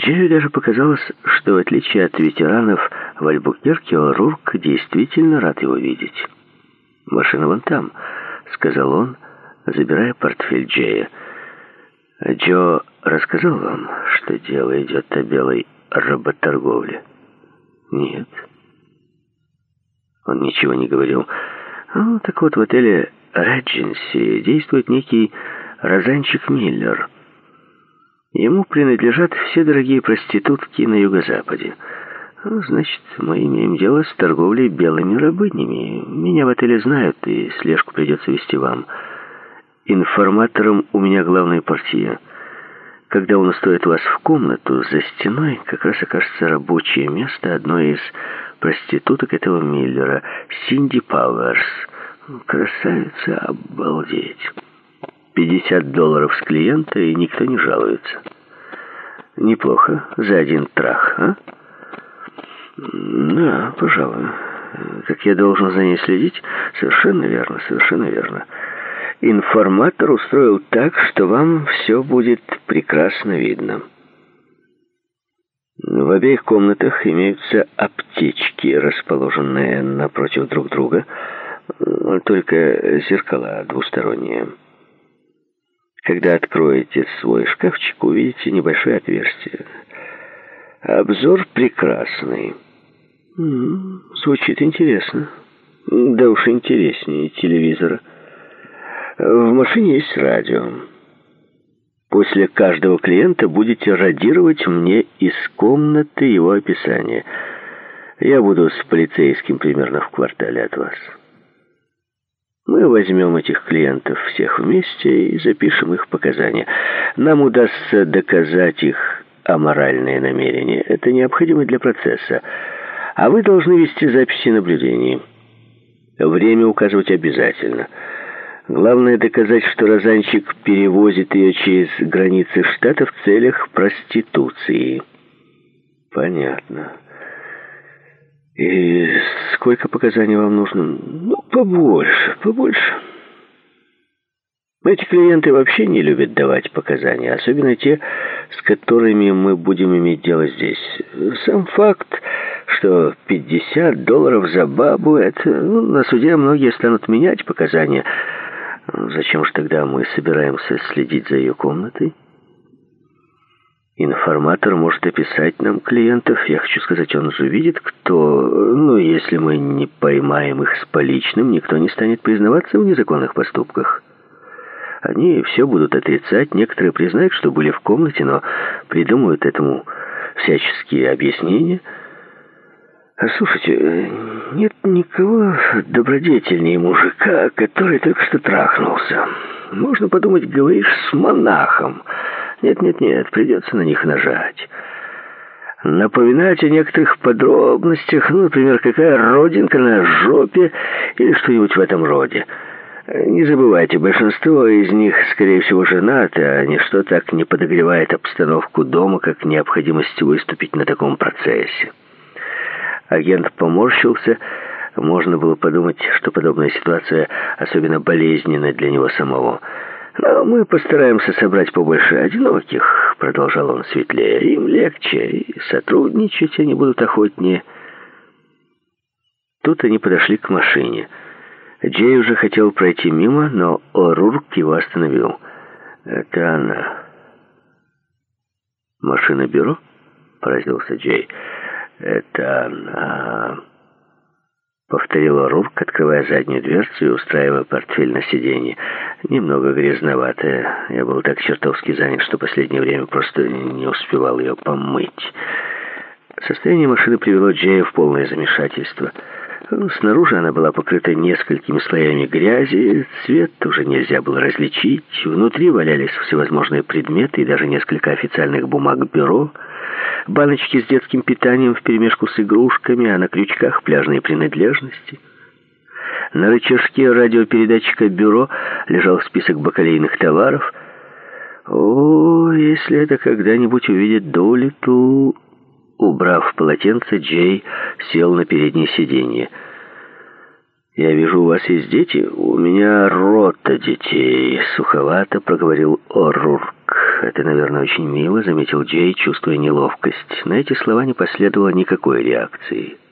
Джею даже показалось, что в отличие от ветеранов в Альбукерке, О'Рурк действительно рад его видеть. «Машина вон там», — сказал он, забирая портфель Джея. «Джо рассказал вам, что дело идет о белой работорговле?» «Нет». Он ничего не говорил. «Ну, так вот, в отеле «Редженси» действует некий Розанчик Миллер. Ему принадлежат все дорогие проститутки на юго-западе. Ну, значит, мы имеем дело с торговлей белыми рабынями. Меня в отеле знают, и слежку придется вести вам. Информатором у меня главный портье. Когда он устроит вас в комнату, за стеной как раз окажется рабочее место одной из проституток этого Миллера, Синди Пауэрс. Красавица, обалдеть. $50 с клиента, и никто не жалуется. Неплохо за один трах, а? Да, пожалуй. Как я должен за ней следить? Совершенно верно, совершенно верно. Информатор устроил так, что вам все будет прекрасно видно. В обеих комнатах имеются аптечки, расположенные напротив друг друга, только зеркала двусторонние. Когда откроете свой шкафчик, увидите небольшое отверстие. Обзор прекрасный. Звучит интересно. Да уж интереснее телевизора. В машине есть радио. После каждого клиента будете радировать мне из комнаты его описание. Я буду с полицейским примерно в квартале от вас. Мы возьмем этих клиентов всех вместе и запишем их показания. Нам удастся доказать их аморальные намерения. Это необходимо для процесса. А вы должны вести записи наблюдений. Время указывать обязательно. Главное доказать, что Розанчик перевозит ее через границы штата в целях проституции. Понятно. И сколько показаний вам нужно? Ну, побольше. Эти клиенты вообще не любят давать показания, особенно те, с которыми мы будем иметь дело здесь. Сам факт, что $50 за бабу, это на суде многие станут менять показания. Зачем же тогда мы собираемся следить за ее комнатой? Информатор может описать нам клиентов. Я хочу сказать, он же видит, кто... Ну, если мы не поймаем их с поличным, никто не станет признаваться в незаконных поступках. Они все будут отрицать. Некоторые признают, что были в комнате, но придумают этому всяческие объяснения. А слушайте, нет никого добродетельнее мужика, который только что трахнулся. Можно подумать, говоришь с монахом. Нет, придется на них нажать. Напоминать о некоторых подробностях, ну, например, какая родинка на жопе или что-нибудь в этом роде. Не забывайте, большинство из них, скорее всего, женаты, а ничто так не подогревает обстановку дома, как необходимость выступить на таком процессе. Агент поморщился. Можно было подумать, что подобная ситуация особенно болезненна для него самого. «Но мы постараемся собрать побольше одиноких», — продолжал он светлее. «Им легче, и сотрудничать они будут охотнее». Тут они подошли к машине. Джей уже хотел пройти мимо, но О'Рурк его остановил. «Это она». «Машина бюро?» — поразился Джей. «Это она», — повторил О'Рурк, открывая заднюю дверцу и устраивая портфель на сиденье. «Немного грязноватая. Я был так чертовски занят, что последнее время просто не успевал ее помыть». Состояние машины привело Джея в полное замешательство. Снаружи она была покрыта несколькими слоями грязи, цвет уже нельзя было различить. Внутри валялись всевозможные предметы и даже несколько официальных бумаг бюро. Баночки с детским питанием вперемешку с игрушками, а на крючках пляжные принадлежности. На рычажке радиопередатчика бюро лежал список бакалейных товаров. О, если это когда-нибудь увидит Доулиттл... Убрав полотенце, Джей сел на переднее сиденье. «Я вижу, у вас есть дети?» «У меня рота детей», — суховато проговорил О'Рурк. это, наверное, очень мило», — заметил Джей, чувствуя неловкость. На эти слова не последовало никакой реакции.